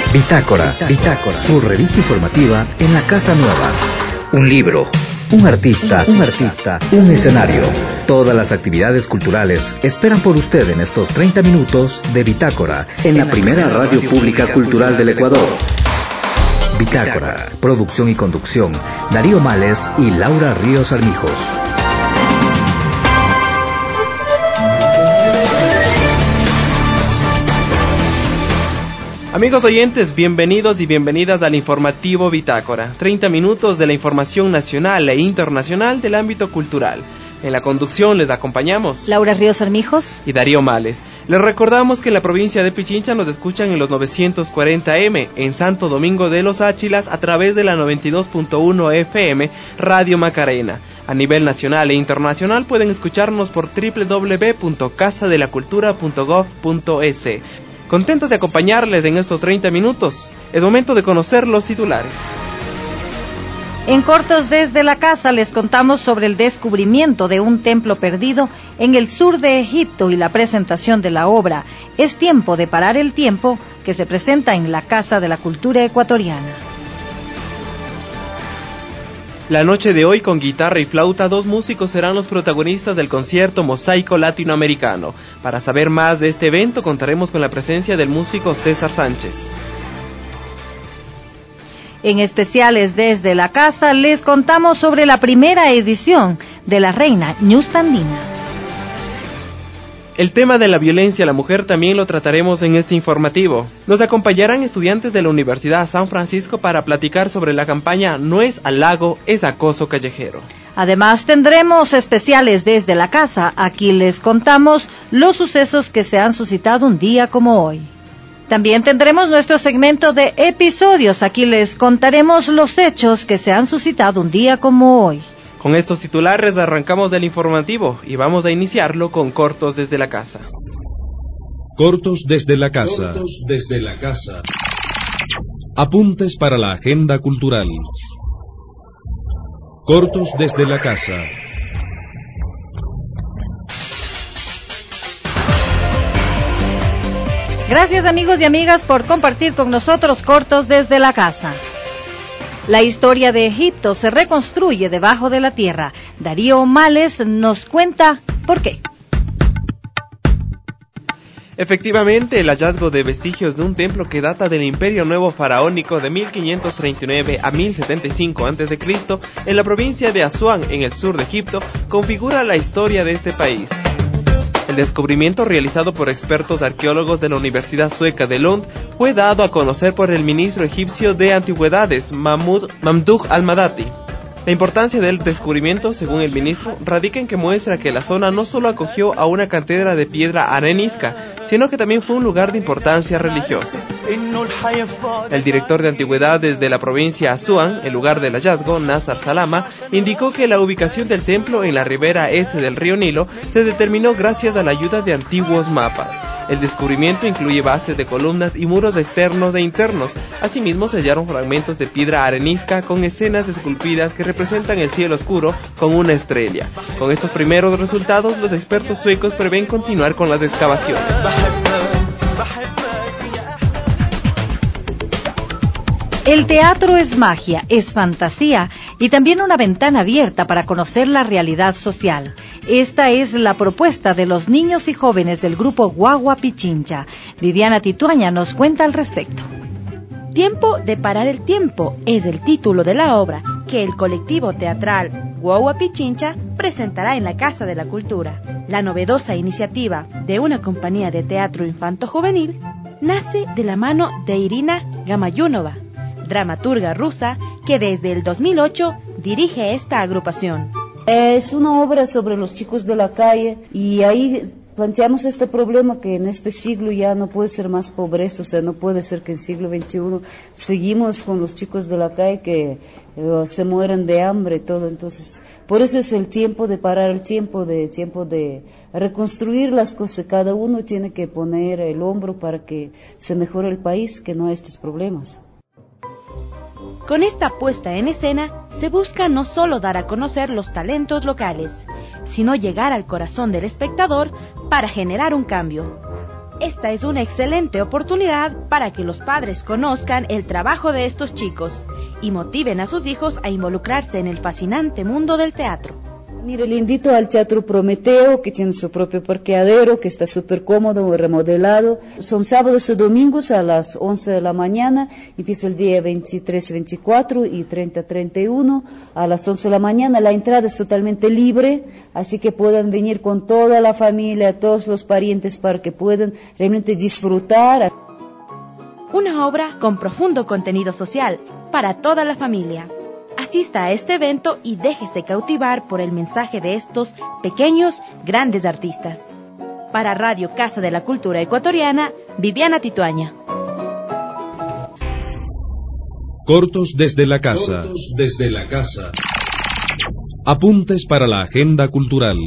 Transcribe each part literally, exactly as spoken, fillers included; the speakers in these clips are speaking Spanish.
Bitácora, Bitácora, su revista informativa en la Casa Nueva. Un libro, un artista, un artista, un escenario. Todas las actividades culturales esperan por usted en estos treinta minutos de Bitácora, en la primera radio pública cultural del Ecuador. Bitácora, producción y conducción, Darío Males y Laura Ríos Armijos. Amigos oyentes, bienvenidos y bienvenidas al informativo Bitácora, treinta minutos de la información nacional e internacional del ámbito cultural. En la conducción les acompañamos Laura Ríos Armijos y Darío Males. Les recordamos que en la provincia de Pichincha nos escuchan en los novecientos cuarenta eme, en Santo Domingo de los Áchilas a través de la noventa y dos punto uno efe eme Radio Macarena. A nivel nacional e internacional pueden escucharnos por doble u doble u doble u punto casa de la cultura punto gov punto es. Contentos de acompañarles en estos treinta minutos. Es momento de conocer los titulares. En Cortos desde la Casa les contamos sobre el descubrimiento de un templo perdido en el sur de Egipto y la presentación de la obra Es tiempo de parar el tiempo, que se presenta en la Casa de la Cultura Ecuatoriana. La noche de hoy, con guitarra y flauta, dos músicos serán los protagonistas del concierto Mosaico Latinoamericano. Para saber más de este evento, contaremos con la presencia del músico César Sánchez. En especiales desde la casa, les contamos sobre la primera edición de la Reina Ñustandina. El tema de la violencia a la mujer también lo trataremos en este informativo. Nos acompañarán estudiantes de la Universidad San Francisco para platicar sobre la campaña No es halago, es acoso callejero. Además tendremos especiales desde la casa. Aquí les contamos los sucesos que se han suscitado un día como hoy. También tendremos nuestro segmento de episodios. Aquí les contaremos los hechos que se han suscitado un día como hoy. Con estos titulares arrancamos el informativo y vamos a iniciarlo con Cortos desde la Casa. Cortos desde la Casa. Cortos desde la Casa. Apuntes para la agenda cultural. Cortos desde la Casa. Gracias amigos y amigas por compartir con nosotros Cortos desde la Casa. La historia de Egipto se reconstruye debajo de la tierra. Darío Males nos cuenta por qué. Efectivamente, el hallazgo de vestigios de un templo que data del Imperio Nuevo Faraónico de mil quinientos treinta y nueve a mil setenta y cinco antes de Cristo en la provincia de Asuán, en el sur de Egipto, configura la historia de este país. El descubrimiento, realizado por expertos arqueólogos de la Universidad Sueca de Lund, fue dado a conocer por el ministro egipcio de Antigüedades, Mahmoud Mamdouh al-Madati. La importancia del descubrimiento, según el ministro, radica en que muestra que la zona no solo acogió a una cantera de piedra arenisca, sino que también fue un lugar de importancia religiosa. El director de antigüedades de la provincia Asuán, el lugar del hallazgo, Nazar Salama, indicó que la ubicación del templo en la ribera este del río Nilo se determinó gracias a la ayuda de antiguos mapas. El descubrimiento incluye bases de columnas y muros externos e internos. Asimismo, se hallaron fragmentos de piedra arenisca con escenas esculpidas que representan el cielo oscuro con una estrella. Con estos primeros resultados, los expertos suecos prevén continuar con las excavaciones. El teatro es magia, es fantasía y también una ventana abierta para conocer la realidad social. Esta es la propuesta de los niños y jóvenes del grupo Guagua Pichincha. Viviana Tituaña nos cuenta al respecto. Tiempo de parar el tiempo es el título de la obra que el colectivo teatral Guagua Pichincha presentará en la Casa de la Cultura. La novedosa iniciativa de una compañía de teatro infanto-juvenil nace de la mano de Irina Gamayunova, dramaturga rusa que desde el dos mil ocho dirige esta agrupación. Es una obra sobre los chicos de la calle y ahí planteamos este problema que en este siglo ya no puede ser más pobreza, o sea, no puede ser que en el siglo veintiuno seguimos con los chicos de la calle que eh, se mueren de hambre y todo. Entonces, por eso es el tiempo de parar el tiempo, de tiempo de reconstruir las cosas. Cada uno tiene que poner el hombro para que se mejore el país, que no haya estos problemas. Con esta puesta en escena se busca no solo dar a conocer los talentos locales, sino llegar al corazón del espectador para generar un cambio. Esta es una excelente oportunidad para que los padres conozcan el trabajo de estos chicos y motiven a sus hijos a involucrarse en el fascinante mundo del teatro. Mire, le invito al Teatro Prometeo, que tiene su propio parqueadero, que está súper cómodo, remodelado. Son sábados y domingos a las once de la mañana, empieza el día veintitrés, veinticuatro y treinta, treinta y uno. A las once de la mañana la entrada es totalmente libre, así que puedan venir con toda la familia, todos los parientes, para que puedan realmente disfrutar. Una obra con profundo contenido social para toda la familia. Asista a este evento y déjese cautivar por el mensaje de estos pequeños, grandes artistas. Para Radio Casa de la Cultura Ecuatoriana, Viviana Tituaña. Cortos desde la casa. Cortos desde la casa. Apuntes para la agenda cultural.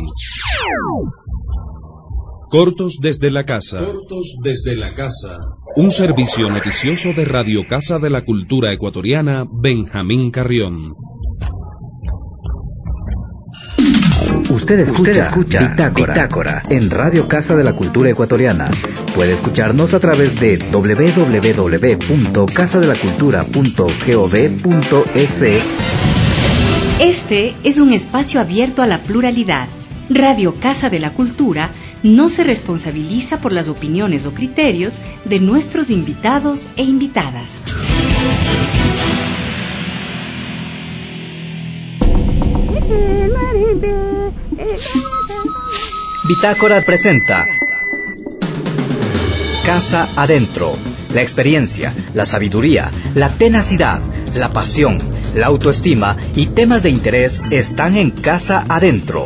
Cortos desde la casa. Cortos desde la casa. Un servicio noticioso de Radio Casa de la Cultura Ecuatoriana, Benjamín Carrión. Usted escucha, Usted escucha Bitácora, Bitácora en Radio Casa de la Cultura Ecuatoriana. Puede escucharnos a través de doble u doble u doble u punto casa de la cultura punto gov punto es. Este es un espacio abierto a la pluralidad. Radio Casa de la Cultura no se responsabiliza por las opiniones o criterios de nuestros invitados e invitadas. Bitácora presenta Casa Adentro. La experiencia, la sabiduría, la tenacidad, la pasión, la autoestima y temas de interés están en Casa Adentro.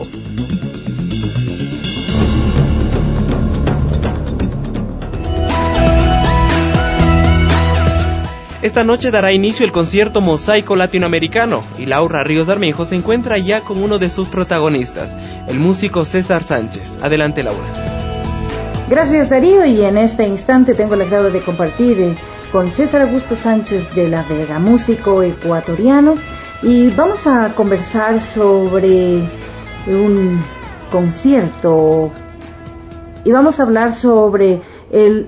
Esta noche dará inicio el concierto Mosaico Latinoamericano y Laura Ríos Armejo se encuentra ya con uno de sus protagonistas, el músico César Sánchez. Adelante, Laura. Gracias, Darío, y en este instante tengo el agrado de compartir eh, con César Augusto Sánchez de la Vega, músico ecuatoriano, y vamos a conversar sobre un concierto y vamos a hablar sobre el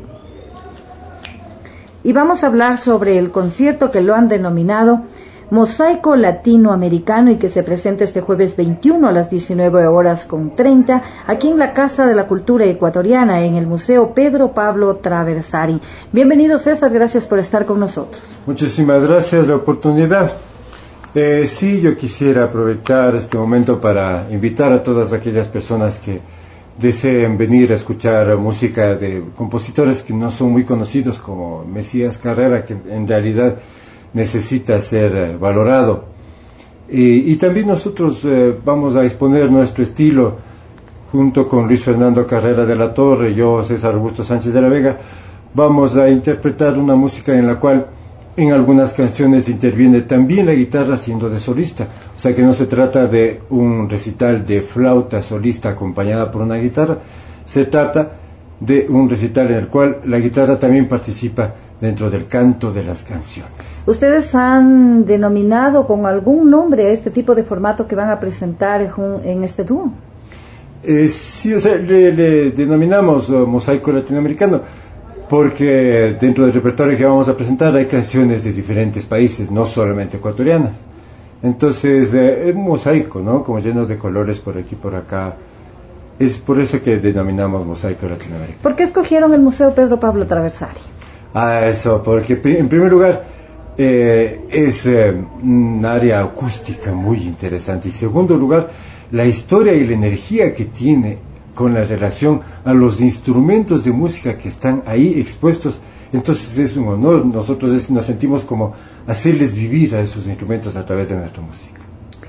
Y vamos a hablar sobre el concierto que lo han denominado Mosaico Latinoamericano y que se presenta este jueves veintiuno a las diecinueve horas con treinta aquí en la Casa de la Cultura Ecuatoriana en el Museo Pedro Pablo Traversari. Bienvenido, César, gracias por estar con nosotros. Muchísimas gracias la oportunidad. Eh, sí, yo quisiera aprovechar este momento para invitar a todas aquellas personas que deseen venir a escuchar música de compositores que no son muy conocidos, como Mesías Carrera, que en realidad necesita ser eh, valorado. Y, y también nosotros eh, vamos a exponer nuestro estilo junto con Luis Fernando Carrera de la Torre, yo, César Augusto Sánchez de la Vega. Vamos a interpretar una música en la cual en algunas canciones interviene también la guitarra siendo de solista, o sea que no se trata de un recital de flauta solista acompañada por una guitarra, se trata de un recital en el cual la guitarra también participa dentro del canto de las canciones. ¿Ustedes han denominado con algún nombre a este tipo de formato que van a presentar en este dúo? Eh, sí, o sea, le, le denominamos uh, Mosaico Latinoamericano, porque dentro del repertorio que vamos a presentar hay canciones de diferentes países, no solamente ecuatorianas. Entonces, eh, es un mosaico, ¿no? Como lleno de colores por aquí y por acá. Es por eso que denominamos Mosaico Latinoamericano. ¿Por qué escogieron el Museo Pedro Pablo Traversari? Ah, eso, porque en primer lugar eh, es eh, un área acústica muy interesante. Y en segundo lugar, la historia y la energía que tiene con la relación a los instrumentos de música que están ahí expuestos. Entonces es un honor, nosotros es, nos sentimos como hacerles vivir a esos instrumentos a través de nuestra música.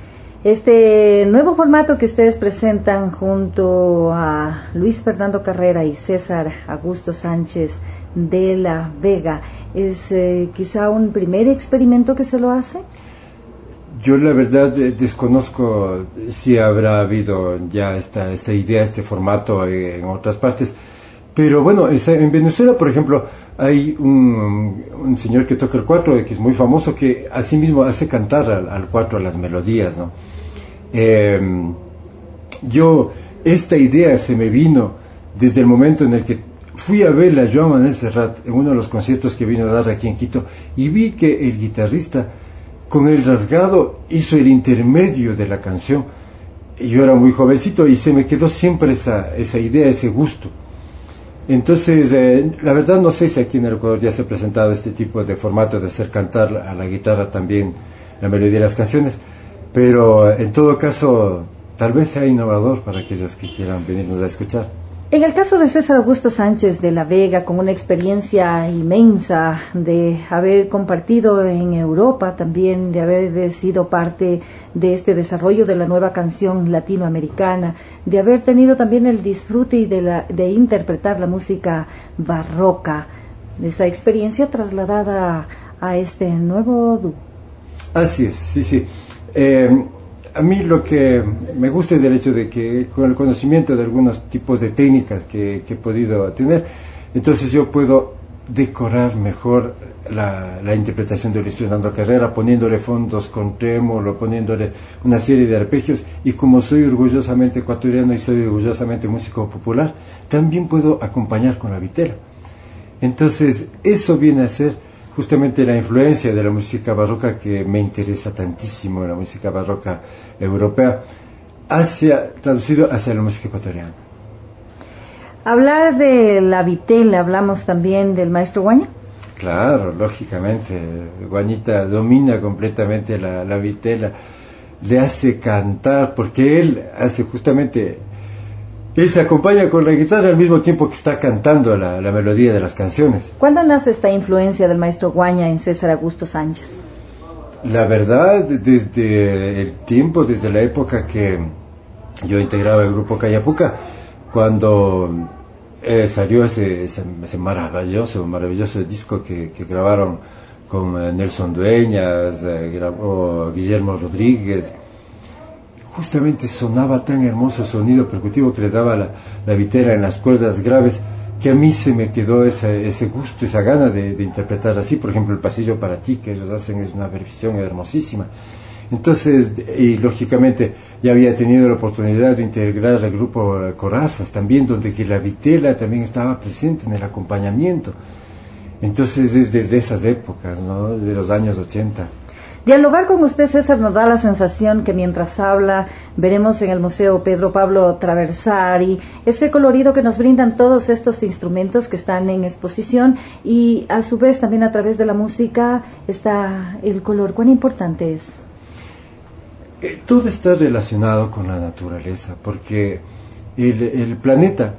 Este nuevo formato que ustedes presentan junto a Luis Fernando Carrera y César Augusto Sánchez de la Vega, ¿es eh, quizá un primer experimento que se lo hace? Yo la verdad eh, desconozco si habrá habido ya esta, esta idea, este formato eh, en otras partes, pero bueno, en Venezuela, por ejemplo, hay un, un señor que toca el cuatro, que es muy famoso, que así mismo hace cantar al, al cuatro las melodías, ¿no? Eh, yo, esta idea se me vino desde el momento en el que fui a ver a Joan Manuel Serrat en uno de los conciertos que vino a dar aquí en Quito y vi que el guitarrista con el rasgado hizo el intermedio de la canción. Yo era muy jovencito y se me quedó siempre esa, esa idea, ese gusto. Entonces, eh, la verdad no sé si aquí en el Ecuador ya se ha presentado este tipo de formato de hacer cantar a la guitarra también la melodía de las canciones, pero en todo caso tal vez sea innovador para aquellos que quieran venirnos a escuchar. En el caso de César Augusto Sánchez de la Vega, con una experiencia inmensa de haber compartido en Europa, también de haber sido parte de este desarrollo de la nueva canción latinoamericana, de haber tenido también el disfrute y de, la, de interpretar la música barroca, esa experiencia trasladada a este nuevo dúo. Así es, sí, sí. Eh, A mí lo que me gusta es el hecho de que con el conocimiento de algunos tipos de técnicas que, que he podido tener, entonces yo puedo decorar mejor la, la interpretación de Luis Fernando Carrera, poniéndole fondos con trémolo, poniéndole una serie de arpegios, y como soy orgullosamente ecuatoriano y soy orgullosamente músico popular, también puedo acompañar con la vitela. Entonces eso viene a ser justamente la influencia de la música barroca que me interesa tantísimo, la música barroca europea, hacia, traducido hacia la música ecuatoriana. Hablar de la vitela, hablamos también del maestro Guaña. Claro, lógicamente, Guañita domina completamente la, la vitela, le hace cantar, porque él hace justamente... Él se acompaña con la guitarra al mismo tiempo que está cantando la, la melodía de las canciones. ¿Cuándo nace esta influencia del maestro Guaña en César Augusto Sánchez? La verdad, desde el tiempo, desde la época que yo integraba el grupo Cayapuca, cuando eh, salió ese, ese, ese maravilloso, maravilloso disco que, que grabaron con eh, Nelson Dueñas, eh, grabó Guillermo Rodríguez. Justamente sonaba tan hermoso sonido percutivo que le daba la, la vitela en las cuerdas graves, que a mí se me quedó ese, ese gusto, esa gana de, de interpretar así. Por ejemplo, El Pasillo para ti, que ellos hacen, es una versión hermosísima. Entonces, y lógicamente ya había tenido la oportunidad de integrar el grupo Corazas también, donde que la vitela también estaba presente en el acompañamiento. Entonces es desde esas épocas, ¿no?, de los años ochenta. Dialogar con usted, César, nos da la sensación que mientras habla veremos en el Museo Pedro Pablo Traversari ese colorido que nos brindan todos estos instrumentos que están en exposición, y a su vez también a través de la música está el color. ¿Cuán importante es? Eh, todo está relacionado con la naturaleza, porque el, el planeta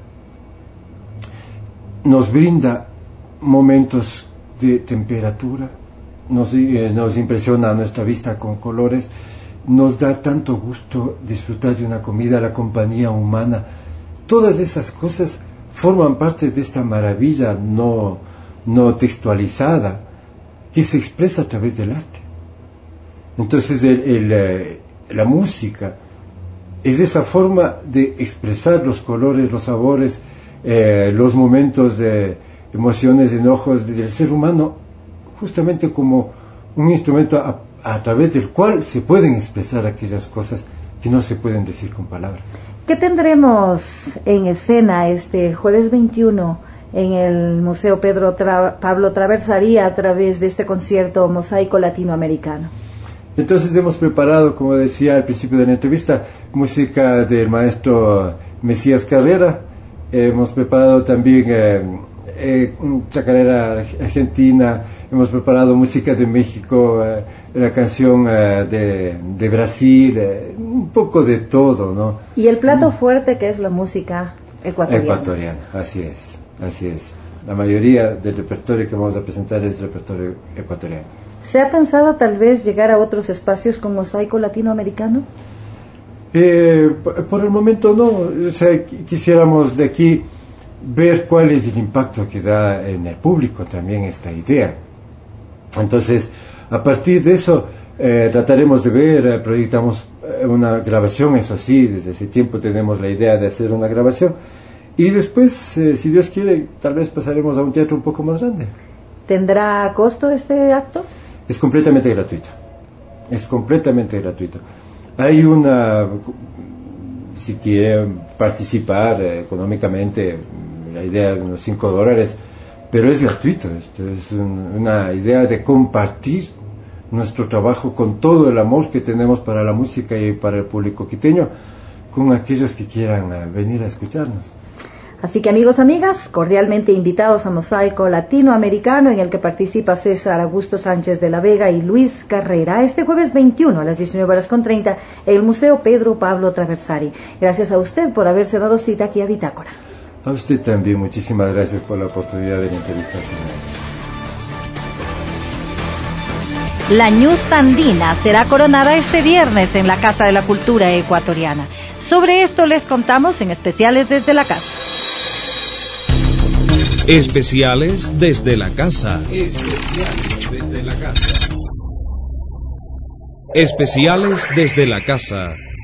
nos brinda momentos de temperatura, Nos, eh, nos impresiona a nuestra vista con colores, nos da tanto gusto disfrutar de una comida, la compañía humana. Todas esas cosas forman parte de esta maravilla no, no textualizada que se expresa a través del arte. Entonces el, el, eh, la música es esa forma de expresar los colores, los sabores, eh, los momentos de emociones, enojos del ser humano, justamente como un instrumento a, a través del cual se pueden expresar aquellas cosas que no se pueden decir con palabras. ¿Qué tendremos en escena este jueves veintiuno en el Museo Pedro Tra- Pablo Traversari a través de este concierto Mosaico Latinoamericano? Entonces hemos preparado, como decía al principio de la entrevista, música del maestro Mesías Carrera. Hemos preparado también eh, eh, chacarera argentina, hemos preparado música de México, eh, la canción eh, de, de Brasil, eh, un poco de todo, ¿no? Y el plato fuerte, que es la música ecuatoriana. Ecuatoriana, así es, así es. La mayoría del repertorio que vamos a presentar es repertorio ecuatoriano. ¿Se ha pensado tal vez llegar a otros espacios con Mosaico Latinoamericano? Eh, por el momento no, o sea, quisiéramos de aquí ver cuál es el impacto que da en el público también esta idea. Entonces, a partir de eso, eh, trataremos de ver, eh, proyectamos eh, una grabación, eso sí, desde ese tiempo tenemos la idea de hacer una grabación, y después, eh, si Dios quiere, tal vez pasaremos a un teatro un poco más grande. ¿Tendrá costo este acto? Es completamente gratuito, es completamente gratuito. Hay una, si quiere participar eh, económicamente, la idea de unos cinco dólares, pero es gratuito. Esto es un, una idea de compartir nuestro trabajo con todo el amor que tenemos para la música y para el público quiteño, con aquellos que quieran uh, venir a escucharnos. Así que amigos, amigas, cordialmente invitados a Mosaico Latinoamericano, en el que participa César Augusto Sánchez de la Vega y Luis Carrera, este jueves veintiuno a las diecinueve horas con treinta en el Museo Pedro Pablo Traversari. Gracias a usted por haberse dado cita aquí a Bitácora. A usted también, muchísimas gracias por la oportunidad de la entrevista. La ñusta andina será coronada este viernes en la Casa de la Cultura Ecuatoriana. Sobre esto les contamos en Especiales desde la Casa. Especiales desde la Casa. Especiales desde la Casa. Especiales desde la Casa.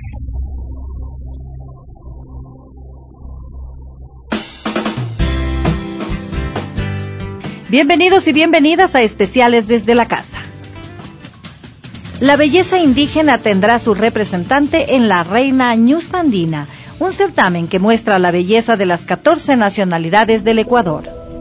Bienvenidos y bienvenidas a Especiales desde la Casa. La belleza indígena tendrá su representante en la Reina Ñusta Andina, un certamen que muestra la belleza de las catorce nacionalidades del Ecuador.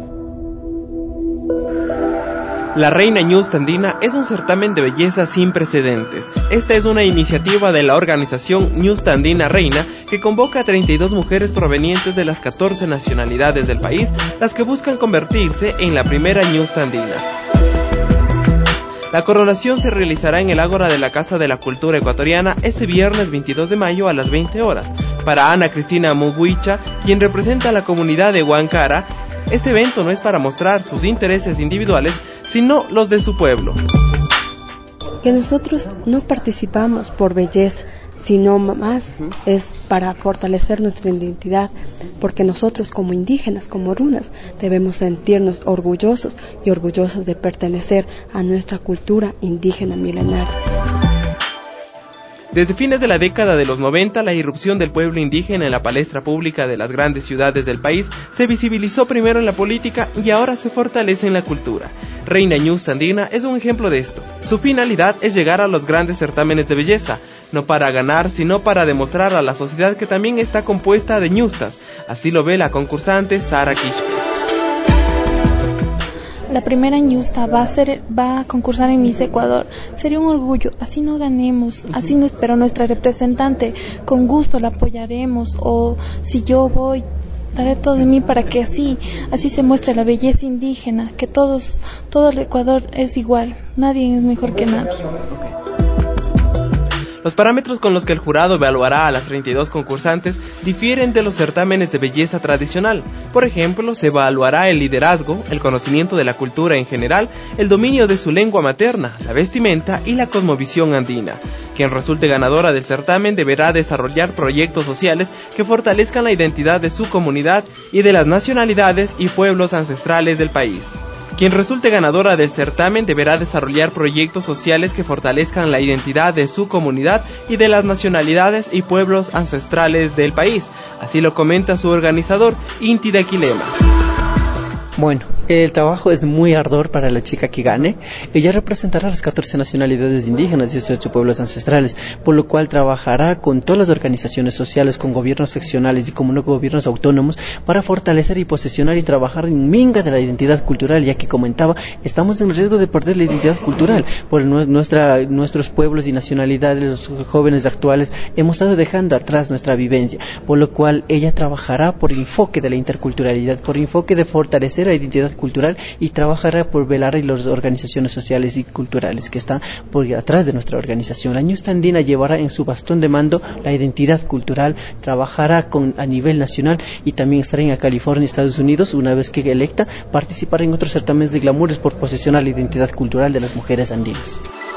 La Reina Ñusta Andina es un certamen de belleza sin precedentes. Esta es una iniciativa de la organización Ñusta Andina Reina, que convoca a treinta y dos mujeres provenientes de las catorce nacionalidades del país, las que buscan convertirse en la primera Ñusta Andina. La coronación se realizará en el Ágora de la Casa de la Cultura Ecuatoriana este viernes veintidós de mayo a las veinte horas. Para Ana Cristina Muguicha, quien representa a la comunidad de Huancara, este evento no es para mostrar sus intereses individuales, sino los de su pueblo. Que nosotros no participamos por belleza, sino más es para fortalecer nuestra identidad, porque nosotros como indígenas, como runas, debemos sentirnos orgullosos y orgullosos de pertenecer a nuestra cultura indígena milenaria. Desde fines de la década de los noventa, la irrupción del pueblo indígena en la palestra pública de las grandes ciudades del país se visibilizó primero en la política y ahora se fortalece en la cultura. Reina Ñusta Andina es un ejemplo de esto. Su finalidad es llegar a los grandes certámenes de belleza, no para ganar, sino para demostrar a la sociedad que también está compuesta de ñustas. Así lo ve la concursante Sara Quispe. La primera ñusta va a ser, va a concursar en Miss Ecuador. Sería un orgullo, así no ganemos, así no, pero nuestra representante, con gusto la apoyaremos, o si yo voy, daré todo de mí para que así, así se muestre la belleza indígena, que todos, todo el Ecuador es igual, nadie es mejor que nadie. Los parámetros con los que el jurado evaluará a las treinta y dos concursantes difieren de los certámenes de belleza tradicional. Por ejemplo, se evaluará el liderazgo, el conocimiento de la cultura en general, el dominio de su lengua materna, la vestimenta y la cosmovisión andina. Quien resulte ganadora del certamen deberá desarrollar proyectos sociales que fortalezcan la identidad de su comunidad y de las nacionalidades y pueblos ancestrales del país. Quien resulte ganadora del certamen deberá desarrollar proyectos sociales que fortalezcan la identidad de su comunidad y de las nacionalidades y pueblos ancestrales del país. Así lo comenta su organizador, Inti de Aquilema. Bueno, el trabajo es muy ardor para la chica que gane. Ella representará a las catorce nacionalidades indígenas y dieciocho pueblos ancestrales, por lo cual trabajará con todas las organizaciones sociales, con gobiernos seccionales y como no gobiernos autónomos, para fortalecer y posicionar y trabajar en minga de la identidad cultural, ya que comentaba, estamos en riesgo de perder la identidad cultural, por nuestra, nuestros pueblos y nacionalidades, los jóvenes actuales, hemos estado dejando atrás nuestra vivencia, por lo cual ella trabajará por enfoque de la interculturalidad, por enfoque de fortalecer la identidad cultural y trabajará por velar en las organizaciones sociales y culturales que están por atrás de nuestra organización. La Ñusta Andina llevará en su bastón de mando la identidad cultural, trabajará con, a nivel nacional y también estará en California, Estados Unidos, una vez que electa, participará en otros certámenes de glamours por posicionar la identidad cultural de las mujeres andinas.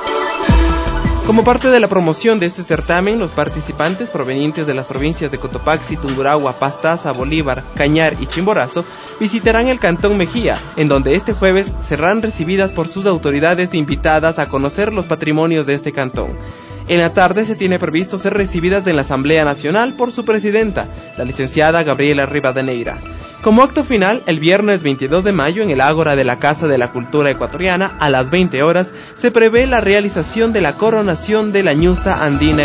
Como parte de la promoción de este certamen, los participantes provenientes de las provincias de Cotopaxi, Tungurahua, Pastaza, Bolívar, Cañar y Chimborazo visitarán el Cantón Mejía, en donde este jueves serán recibidas por sus autoridades invitadas a conocer los patrimonios de este cantón. En la tarde se tiene previsto ser recibidas en la Asamblea Nacional por su presidenta, la licenciada Gabriela Rivadeneira. Como acto final, el viernes veintidós de mayo en el Ágora de la Casa de la Cultura Ecuatoriana, a las veinte horas, se prevé la realización de la coronación de la Ñusta Andina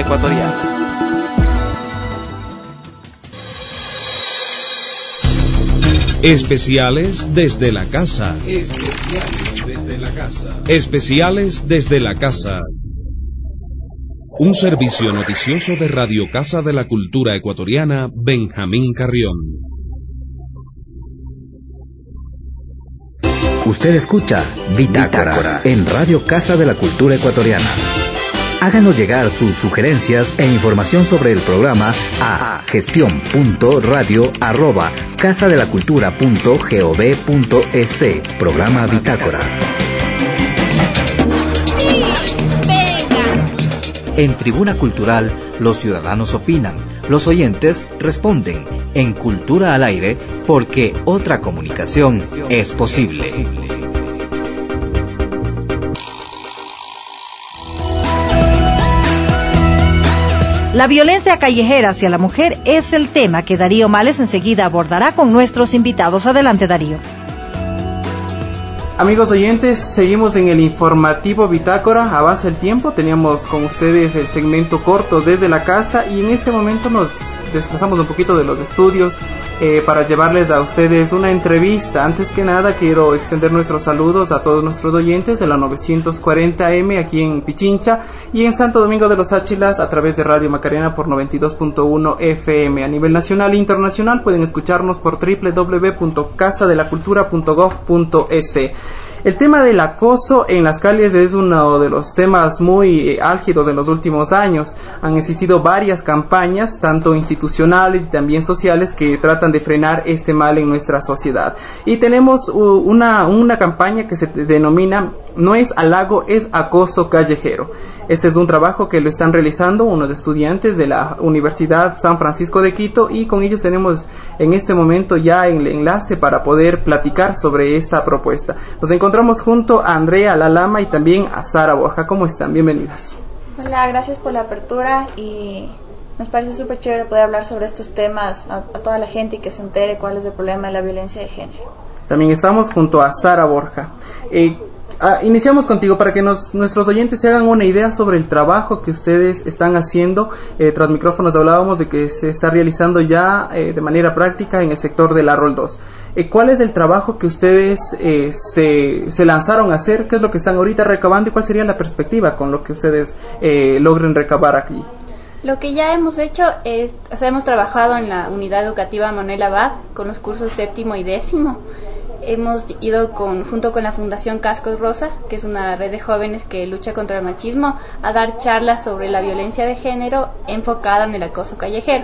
Ecuatoriana. Especiales desde la casa. Especiales desde la casa. Especiales desde la casa. Un servicio noticioso de Radio Casa de la Cultura Ecuatoriana, Benjamín Carrión. Usted escucha Bitácora, Bitácora en Radio Casa de la Cultura Ecuatoriana. Háganos llegar sus sugerencias e información sobre el programa a gestión punto radio arroba casa de la cultura punto gov punto es. Programa Bitácora. En Tribuna Cultural, los ciudadanos opinan, los oyentes responden. En Cultura al Aire, porque otra comunicación es posible. La violencia callejera hacia la mujer es el tema que Darío Males enseguida abordará con nuestros invitados. Adelante, Darío. Amigos oyentes, seguimos en el informativo Bitácora. Avanza el tiempo, teníamos con ustedes el segmento Cortos desde la casa y en este momento nos desplazamos un poquito de los estudios eh, para llevarles a ustedes una entrevista. Antes que nada quiero extender nuestros saludos a todos nuestros oyentes de la novecientos cuarenta eme aquí en Pichincha y en Santo Domingo de los Áchilas a través de Radio Macarena por noventa y dos punto uno efe eme. A nivel nacional e internacional pueden escucharnos por doble u doble u doble u punto casa de la cultura punto gov punto es. El tema del acoso en las calles es uno de los temas muy eh, álgidos en los últimos años. Han existido varias campañas, tanto institucionales y también sociales, que tratan de frenar este mal en nuestra sociedad. Y tenemos uh, una, una campaña que se denomina No es halago, es acoso callejero. Este es un trabajo que lo están realizando unos estudiantes de la Universidad San Francisco de Quito y con ellos tenemos en este momento ya el enlace para poder platicar sobre esta propuesta. Nos encontramos junto a Andrea Lalama y también a Sara Borja. ¿Cómo están? Bienvenidas. Hola, gracias por la apertura y nos parece súper chévere poder hablar sobre estos temas a, a toda la gente y que se entere cuál es el problema de la violencia de género. También estamos junto a Sara Borja. Eh, Ah, iniciamos contigo para que nos, nuestros oyentes se hagan una idea sobre el trabajo que ustedes están haciendo. Eh, tras micrófonos hablábamos de que se está realizando ya eh, de manera práctica en el sector del Arrol dos. Eh, ¿Cuál es el trabajo que ustedes eh, se, se lanzaron a hacer? ¿Qué es lo que están ahorita recabando y cuál sería la perspectiva con lo que ustedes eh, logren recabar aquí? Lo que ya hemos hecho es, o sea, hemos trabajado en la unidad educativa Manuel Abad con los cursos séptimo y décimo. Hemos ido con, junto con la Fundación Cascos Rosa, que es una red de jóvenes que lucha contra el machismo, a dar charlas sobre la violencia de género enfocada en el acoso callejero.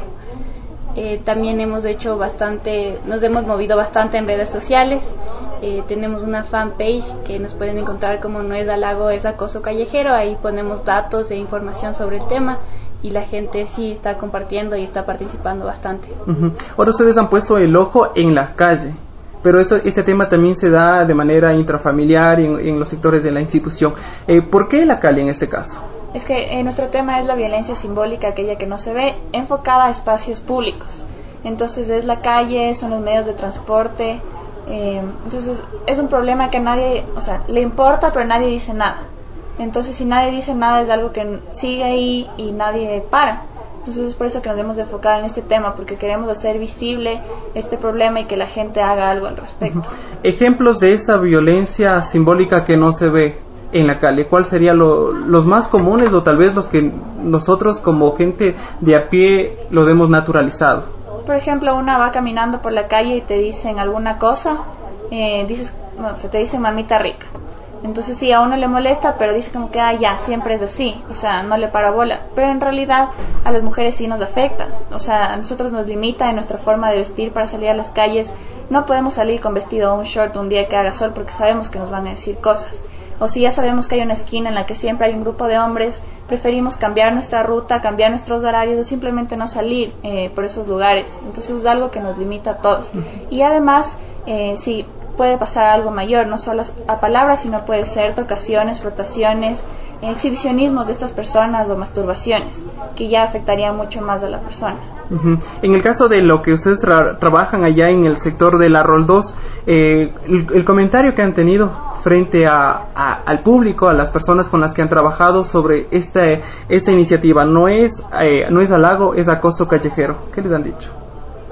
Eh, también hemos hecho bastante, nos hemos movido bastante en redes sociales. Eh, tenemos una fanpage que nos pueden encontrar como No es halago, es acoso callejero. Ahí ponemos datos e información sobre el tema y la gente sí está compartiendo y está participando bastante. Uh-huh. Ahora ustedes han puesto el ojo en la calle. Pero eso, este tema también se da de manera intrafamiliar y en, en los sectores de la institución. Eh, ¿Por qué la calle en este caso? Es que eh, nuestro tema es la violencia simbólica, aquella que no se ve, enfocada a espacios públicos. Entonces es la calle, son los medios de transporte. Eh, entonces es un problema que nadie, o sea, le importa, pero nadie dice nada. Entonces si nadie dice nada es algo que sigue ahí y nadie para. Entonces es por eso que nos hemos de enfocar en este tema, porque queremos hacer visible este problema y que la gente haga algo al respecto. Uh-huh. Ejemplos de esa violencia simbólica que no se ve en la calle, ¿cuáles serían lo, los más comunes o tal vez los que nosotros como gente de a pie los hemos naturalizado? Por ejemplo, una va caminando por la calle y te dicen alguna cosa, eh, dices, no, se te dice mamita rica. Entonces sí, a uno le molesta, pero dice como que ah, ya, siempre es así, o sea, no le para bola. Pero en realidad a las mujeres sí nos afecta, o sea, a nosotros nos limita en nuestra forma de vestir para salir a las calles. No podemos salir con vestido o un short un día que haga sol porque sabemos que nos van a decir cosas. O si ya sabemos que hay una esquina en la que siempre hay un grupo de hombres, preferimos cambiar nuestra ruta, cambiar nuestros horarios o simplemente no salir eh, por esos lugares. Entonces es algo que nos limita a todos. Y además, eh, sí, puede pasar algo mayor, no solo a palabras, sino puede ser tocaciones, frotaciones, exhibicionismos de estas personas o masturbaciones, que ya afectaría mucho más a la persona. Uh-huh. En el caso de lo que ustedes tra- trabajan allá en el sector del Arrol dos, eh, el, el comentario que han tenido frente a, a, al público, a las personas con las que han trabajado sobre esta, esta iniciativa, no es, eh, no es halago, es acoso callejero. ¿Qué les han dicho?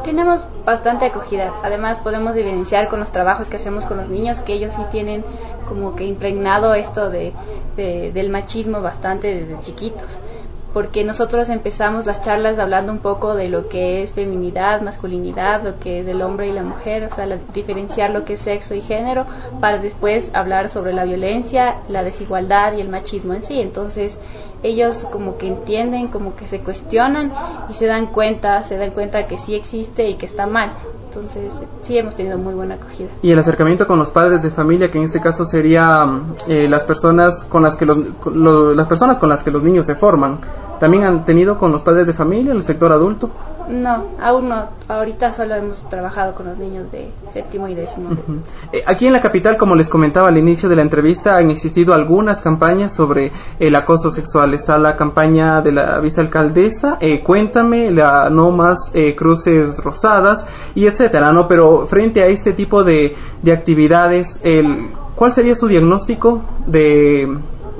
Tenemos bastante acogida. Además podemos evidenciar con los trabajos que hacemos con los niños que ellos sí tienen como que impregnado esto de, de del machismo bastante desde chiquitos, porque nosotros empezamos las charlas hablando un poco de lo que es feminidad, masculinidad, lo que es el hombre y la mujer, o sea, la, diferenciar lo que es sexo y género, para después hablar sobre la violencia, la desigualdad y el machismo en sí. Entonces ellos como que entienden, como que se cuestionan y se dan cuenta, se dan cuenta que sí existe y que está mal. Entonces sí hemos tenido muy buena acogida. Y el acercamiento con los padres de familia, que en este caso sería eh, las personas con las que los, con lo, las personas con las que los niños se forman, ¿también han tenido con los padres de familia, el sector adulto? No, aún no. Ahorita solo hemos trabajado con los niños de séptimo y décimo. Uh-huh. Eh, aquí en la capital, como les comentaba al inicio de la entrevista, han existido algunas campañas sobre el acoso sexual. Está la campaña de la vicealcaldesa, eh, Cuéntame, la No Más eh, Cruces Rosadas, y etcétera, ¿no? Pero frente a este tipo de, de actividades, el, ¿cuál sería su diagnóstico de...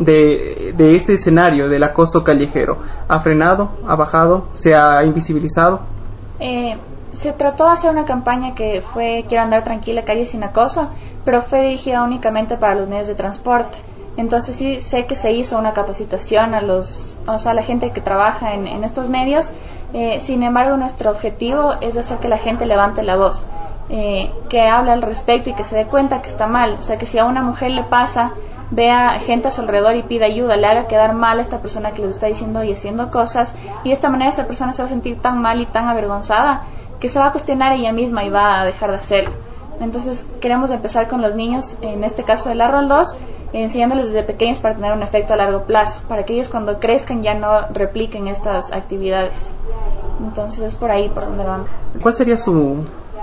De, de este escenario del acoso callejero? ¿Ha frenado? ¿Ha bajado? ¿Se ha invisibilizado? Eh, se trató de hacer una campaña que fue Quiero andar tranquila, calle sin acoso, pero fue dirigida únicamente para los medios de transporte. Entonces sí sé que se hizo una capacitación a los, o sea, a la gente que trabaja en, en estos medios. Eh, sin embargo, nuestro objetivo es hacer que la gente levante la voz, eh, que hable al respecto y que se dé cuenta que está mal. O sea, que si a una mujer le pasa, vea gente a su alrededor y pida ayuda, le haga quedar mal a esta persona que les está diciendo y haciendo cosas, y de esta manera esta persona se va a sentir tan mal y tan avergonzada que se va a cuestionar ella misma y va a dejar de hacerlo. Entonces queremos empezar con los niños, en este caso del Arrol dos, enseñándoles desde pequeños para tener un efecto a largo plazo, para que ellos cuando crezcan ya no repliquen estas actividades. Entonces es por ahí por donde vamos. ¿Cuál sería su,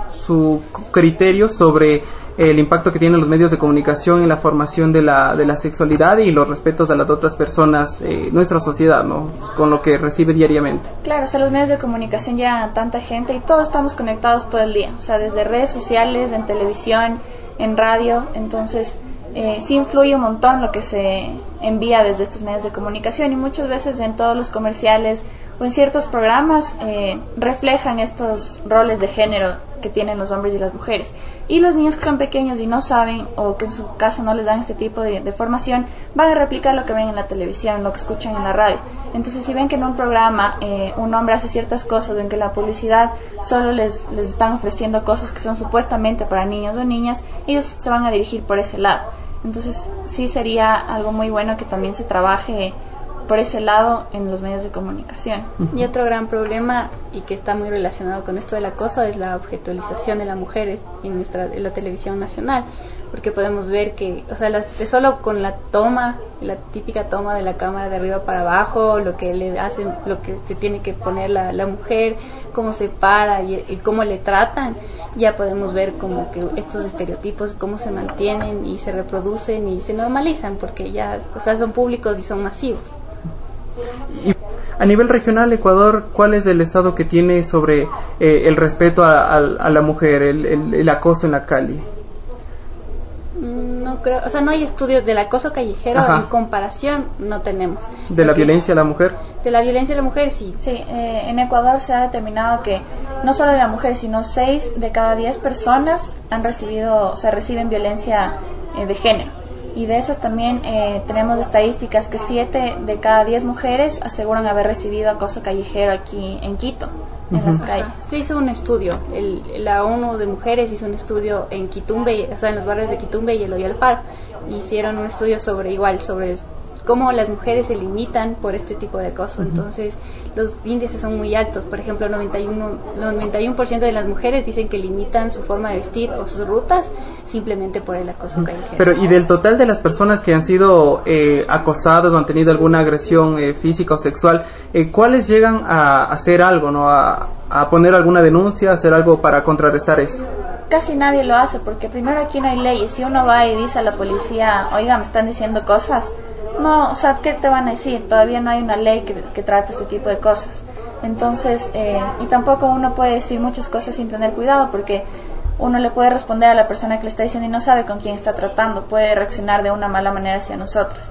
su criterio sobre el impacto que tienen los medios de comunicación en la formación de la, de la sexualidad y los respetos a las otras personas, eh, nuestra sociedad, ¿no? Con lo que recibe diariamente? Claro, o sea, los medios de comunicación llegan a tanta gente y todos estamos conectados todo el día, o sea, desde redes sociales, en televisión, en radio. Entonces eh, sí influye un montón lo que se envía desde estos medios de comunicación, y muchas veces en todos los comerciales o en ciertos programas eh, reflejan estos roles de género que tienen los hombres y las mujeres. Y los niños que son pequeños y no saben, o que en su casa no les dan este tipo de, de formación, van a replicar lo que ven en la televisión, lo que escuchan en la radio. Entonces si ven que en un programa eh, un hombre hace ciertas cosas, o en que la publicidad solo les, les están ofreciendo cosas que son supuestamente para niños o niñas, ellos se van a dirigir por ese lado. Entonces sí sería algo muy bueno que también se trabaje por ese lado en los medios de comunicación. Uh-huh. Y otro gran problema, y que está muy relacionado con esto del acoso, es la objetualización de la mujer en, nuestra, en la televisión nacional, porque podemos ver que, o sea, las, solo con la toma, la típica toma de la cámara de arriba para abajo, lo que le hacen, lo que se tiene que poner la, la mujer, cómo se para y, y cómo le tratan, ya podemos ver como que estos estereotipos, cómo se mantienen y se reproducen y se normalizan, porque ya, o sea, son públicos y son masivos. Y a nivel regional, Ecuador, ¿cuál es el estado que tiene sobre eh, el respeto a, a, a la mujer, el, el, el acoso en la calle? No creo, o sea, no hay estudios del acoso callejero. Ajá. En comparación no tenemos. ¿De la violencia a la mujer? De la violencia a la mujer, sí. Sí, eh, en Ecuador se ha determinado que no solo de la mujer, sino seis de cada diez personas han recibido, o sea, reciben violencia eh, de género. Y de esas también eh, tenemos estadísticas que siete de cada diez mujeres aseguran haber recibido acoso callejero aquí en Quito, en uh-huh. las calles. Se hizo un estudio, el, la ONU de Mujeres hizo un estudio en Quitumbe, o sea, en los barrios de Quitumbe y el Oyalpar. Hicieron un estudio sobre igual, sobre cómo las mujeres se limitan por este tipo de acoso. Uh-huh. Entonces, los índices son muy altos. Por ejemplo, noventa y uno por ciento de las mujeres dicen que limitan su forma de vestir o sus rutas simplemente por el acoso uh-huh. callejero. Pero, ¿y del total de las personas que han sido eh, acosadas o han tenido alguna agresión eh, física o sexual, eh, cuáles llegan a hacer algo, ¿no? A, a poner alguna denuncia, a hacer algo para contrarrestar eso? Casi nadie lo hace, porque primero aquí no hay leyes. Si uno va y dice a la policía, oiga, me están diciendo cosas, no, o sea, ¿qué te van a decir? Todavía no hay una ley que, que trate este tipo de cosas. Entonces, eh, y tampoco uno puede decir muchas cosas sin tener cuidado, porque uno le puede responder a la persona que le está diciendo y no sabe con quién está tratando, puede reaccionar de una mala manera hacia nosotros.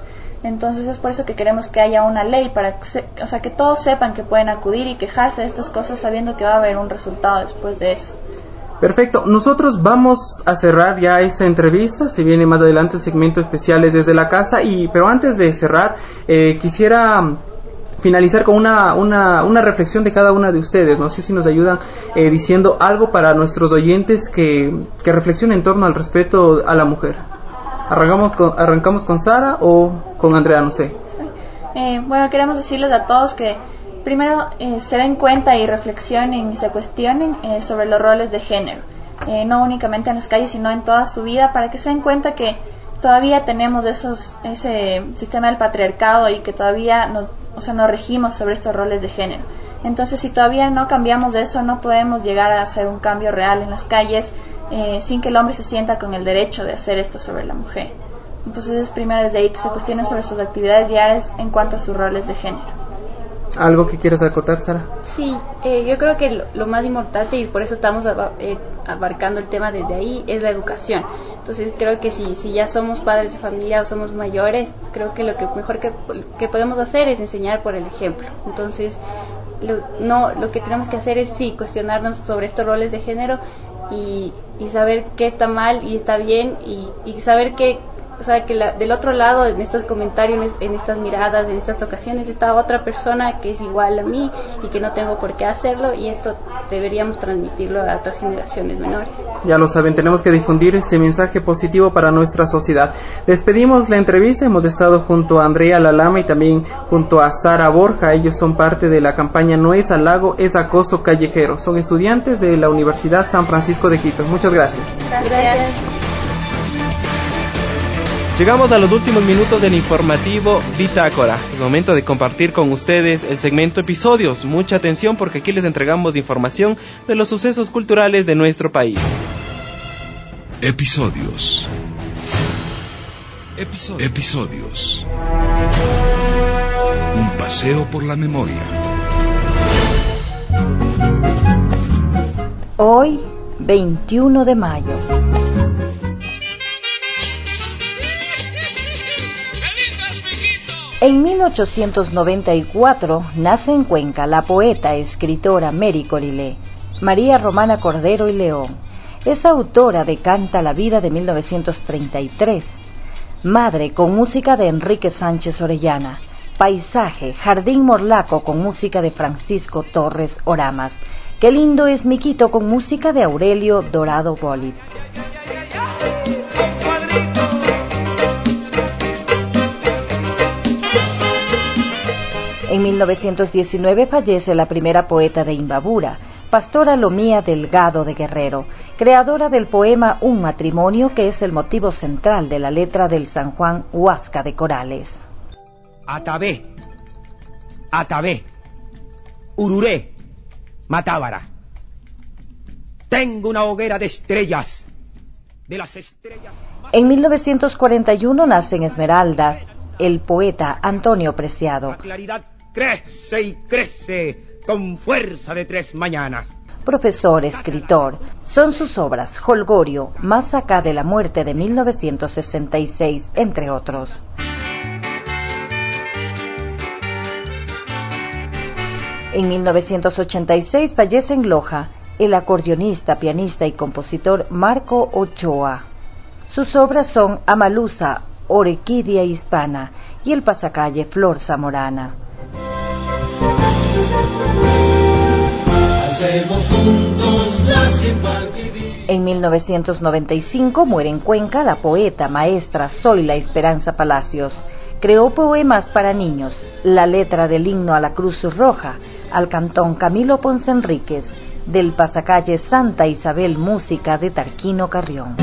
Entonces es por eso que queremos que haya una ley para que, se, o sea, que todos sepan que pueden acudir y quejarse de estas cosas sabiendo que va a haber un resultado después de eso. Perfecto, nosotros vamos a cerrar ya esta entrevista, se viene más adelante el segmento especiales desde la casa, y pero antes de cerrar eh, quisiera finalizar con una, una, una reflexión de cada una de ustedes. No sé si nos ayudan eh, diciendo algo para nuestros oyentes que, que reflexionen en torno al respeto a la mujer. ¿Arrancamos con, arrancamos con Sara o con Andrea? No sé. Eh, bueno, queremos decirles a todos que primero eh, se den cuenta y reflexionen y se cuestionen eh, sobre los roles de género, eh, no únicamente en las calles sino en toda su vida, para que se den cuenta que todavía tenemos esos ese sistema del patriarcado y que todavía nos, o sea, nos regimos sobre estos roles de género. Entonces, si todavía no cambiamos de eso, no podemos llegar a hacer un cambio real en las calles eh, sin que el hombre se sienta con el derecho de hacer esto sobre la mujer. Entonces, es primero desde ahí que se cuestionen sobre sus actividades diarias en cuanto a sus roles de género. ¿Algo que quieras acotar, Sara? Sí, eh, yo creo que lo, lo más importante, y por eso estamos aba- eh, abarcando el tema desde ahí, es la educación. Entonces creo que si, si ya somos padres de familia o somos mayores, creo que lo que mejor que, que podemos hacer es enseñar por el ejemplo. Entonces lo, no, lo que tenemos que hacer es sí cuestionarnos sobre estos roles de género y, y saber qué está mal y está bien, y, y saber que o sea, que la, del otro lado, en estos comentarios, en estas miradas, en estas ocasiones, está otra persona que es igual a mí y que no tengo por qué hacerlo, y esto deberíamos transmitirlo a otras generaciones menores. Ya lo saben, tenemos que difundir este mensaje positivo para nuestra sociedad. Despedimos la entrevista, hemos estado junto a Andrea Lalama y también junto a Sara Borja. Ellos son parte de la campaña No es halago, es acoso callejero. Son estudiantes de la Universidad San Francisco de Quito. Muchas gracias. Gracias. Llegamos a los últimos minutos del informativo Bitácora. Es momento de compartir con ustedes el segmento Episodios. Mucha atención porque aquí les entregamos información de los sucesos culturales de nuestro país. Episodios. Episodios. Episodios. Un paseo por la memoria. Hoy, veintiuno de mayo. En mil ochocientos noventa y cuatro nace en Cuenca la poeta, escritora Mary Corilé, María Romana Cordero y León. Es autora de Canta la vida de mil novecientos treinta y tres, Madre con música de Enrique Sánchez Orellana, Paisaje, Jardín Morlaco con música de Francisco Torres Oramas, Qué lindo es mi Quito con música de Aurelio Dorado Bolid. En mil novecientos diecinueve fallece la primera poeta de Imbabura, Pastora Lomía Delgado de Guerrero, creadora del poema Un matrimonio, que es el motivo central de la letra del San Juan Huasca de Corales. Atabé, Atabé, Ururé, Matábara. Tengo una hoguera de estrellas, de las estrellas. En mil novecientos cuarenta y uno nace en Esmeraldas el poeta Antonio Preciado. La claridad crece y crece con fuerza de tres mañanas. Profesor, escritor, son sus obras Holgorio, Más acá de la muerte de mil novecientos sesenta y seis, entre otros. En mil novecientos ochenta y seis fallece en Loja el acordeonista, pianista y compositor Marco Ochoa. Sus obras son Amalusa, Orquídea Hispana y el pasacalle Flor Zamorana. En mil novecientos noventa y cinco muere en Cuenca la poeta, maestra Zoila Esperanza Palacios. Creó poemas para niños, la letra del himno a la Cruz Roja, al cantón Camilo Ponce Enríquez, del pasacalle Santa Isabel, música de Tarquino Carrión.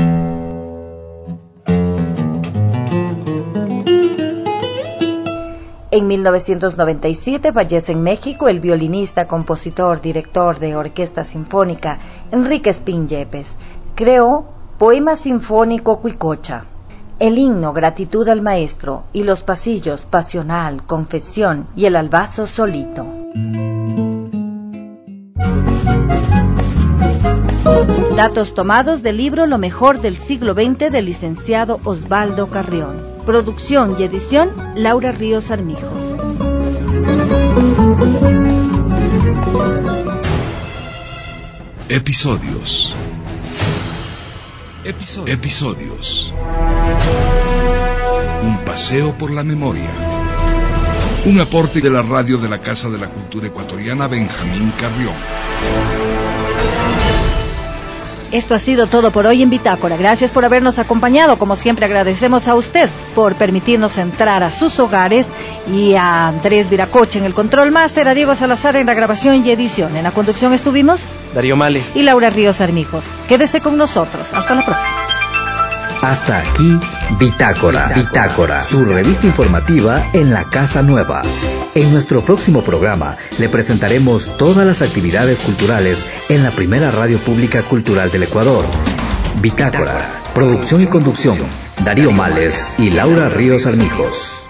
En mil novecientos noventa y siete fallece en México el violinista, compositor, director de orquesta sinfónica Enrique Espín Yepes. Creó Poema Sinfónico Cuicocha, el himno Gratitud al Maestro y los pasillos Pasional, Confesión y el albazo Solito. Datos tomados del libro Lo mejor del siglo veinte del licenciado Osvaldo Carrión. Producción y edición, Laura Ríos Armijo. Episodios. Episodios. Episodios. Un paseo por la memoria. Un aporte de la radio de la Casa de la Cultura Ecuatoriana Benjamín Carrión. Esto ha sido todo por hoy en Bitácora. Gracias por habernos acompañado. Como siempre, agradecemos a usted por permitirnos entrar a sus hogares, y a Andrés Viracocha en el control máster, a Diego Salazar en la grabación y edición. En la conducción estuvimos Darío Males y Laura Ríos Armijos. Quédese con nosotros. Hasta la próxima. Hasta aquí Bitácora, Bitácora, su revista informativa en la Casa Nueva. En nuestro próximo programa le presentaremos todas las actividades culturales en la primera radio pública cultural del Ecuador. Bitácora, producción y conducción, Darío Males y Laura Ríos Armijos.